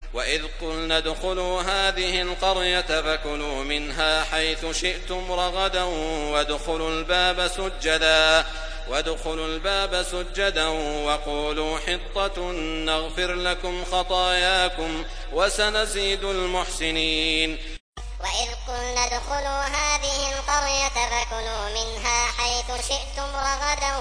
وإذ قلنا ادخلوا هذه القرية فكلوا منها حيث شئتم رغدا وادخلوا الباب سجدا وقولوا حطة نغفر لكم خطاياكم وسنزيد المحسنين. وإذ قلنا ادخلوا هذه القرية فكلوا منها حيث شئتم رغدا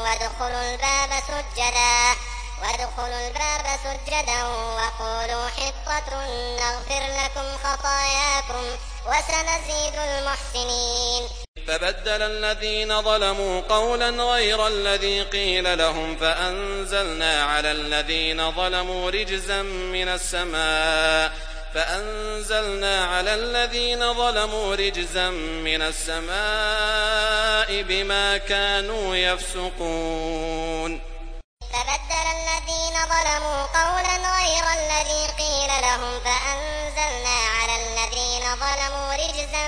وادخلوا الباب سجدا وقولوا حطة نغفر لكم خطاياكم وسنزيد المحسنين. فبدل الذين ظلموا قولا غير الذي قيل لهم فأنزلنا على الذين ظلموا رجزا من السماء بما كانوا يفسقون. فبدل الذين ظلموا قولا غير الذي قيل لهم فأنزلنا على الذين ظلموا رجزا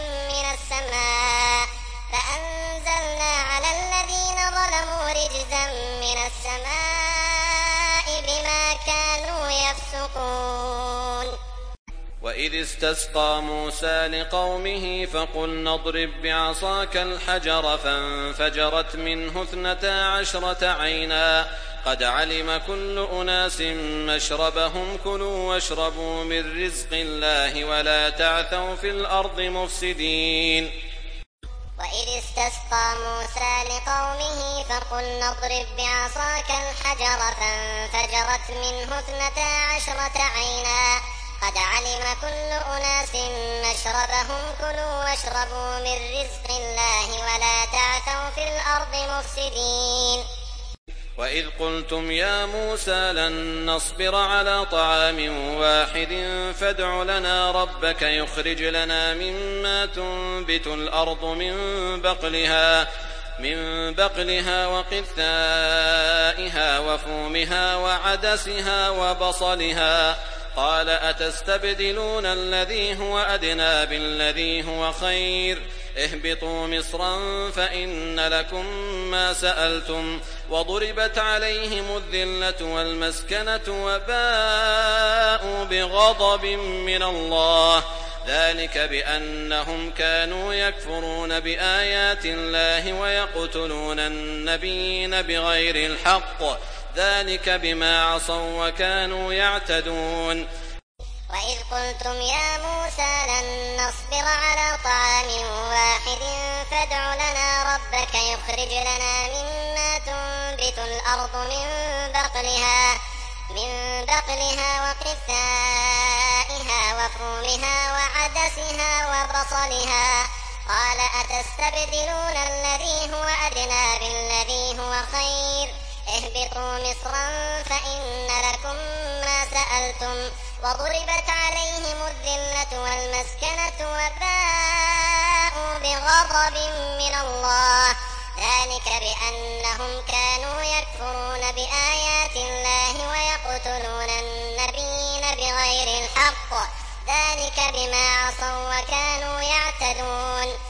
من السماء بما كانوا يفسقون. وإذ استسقى موسى لقومه فقلنا اضرب بعصاك الحجر فانفجرت منه 12 عينا قد علم كل أناس مشربهم كلوا واشربوا من رزق الله ولا تعثوا في الأرض مفسدين. وإذ استسقى موسى لقومه فقلنا اضرب بعصاك الحجر فانفجرت منه 12 عينا قد علم كل أناس مشربهم كلوا واشربوا من رزق الله ولا تعثوا في الأرض مفسدين. وإذ قلتم يا موسى لن نصبر على طعام واحد فادع لنا ربك يخرج لنا مما تنبت الأرض من بقلها وقثائها وفومها وعدسها وبصلها قال أتستبدلون الذي هو أدنى بالذي هو خير اهبطوا مصرا فإن لكم ما سألتم وضربت عليهم الذلة والمسكنة وباءوا بغضب من الله ذلك بأنهم كانوا يكفرون بآيات الله ويقتلون النبيين بغير الحق ذلك بما عصوا وكانوا يعتدون. وإذ قلتم يا موسى لن نصبر على طعام واحد فادع لنا ربك يخرج لنا مما تنبت الأرض من بقلها وقثائها وفومها وعدسها وبصلها قال أتستبدلون الذي هو أدنى بالذي هو خير اهبطوا مصرا فإن لكم ما سألتم وضربت عليهم الذلة والمسكنة وباءوا بغضب من الله ذلك بأنهم كانوا يكفرون بآيات الله ويقتلون النبيين بغير الحق ذلك بما عصوا وكانوا يعتدون.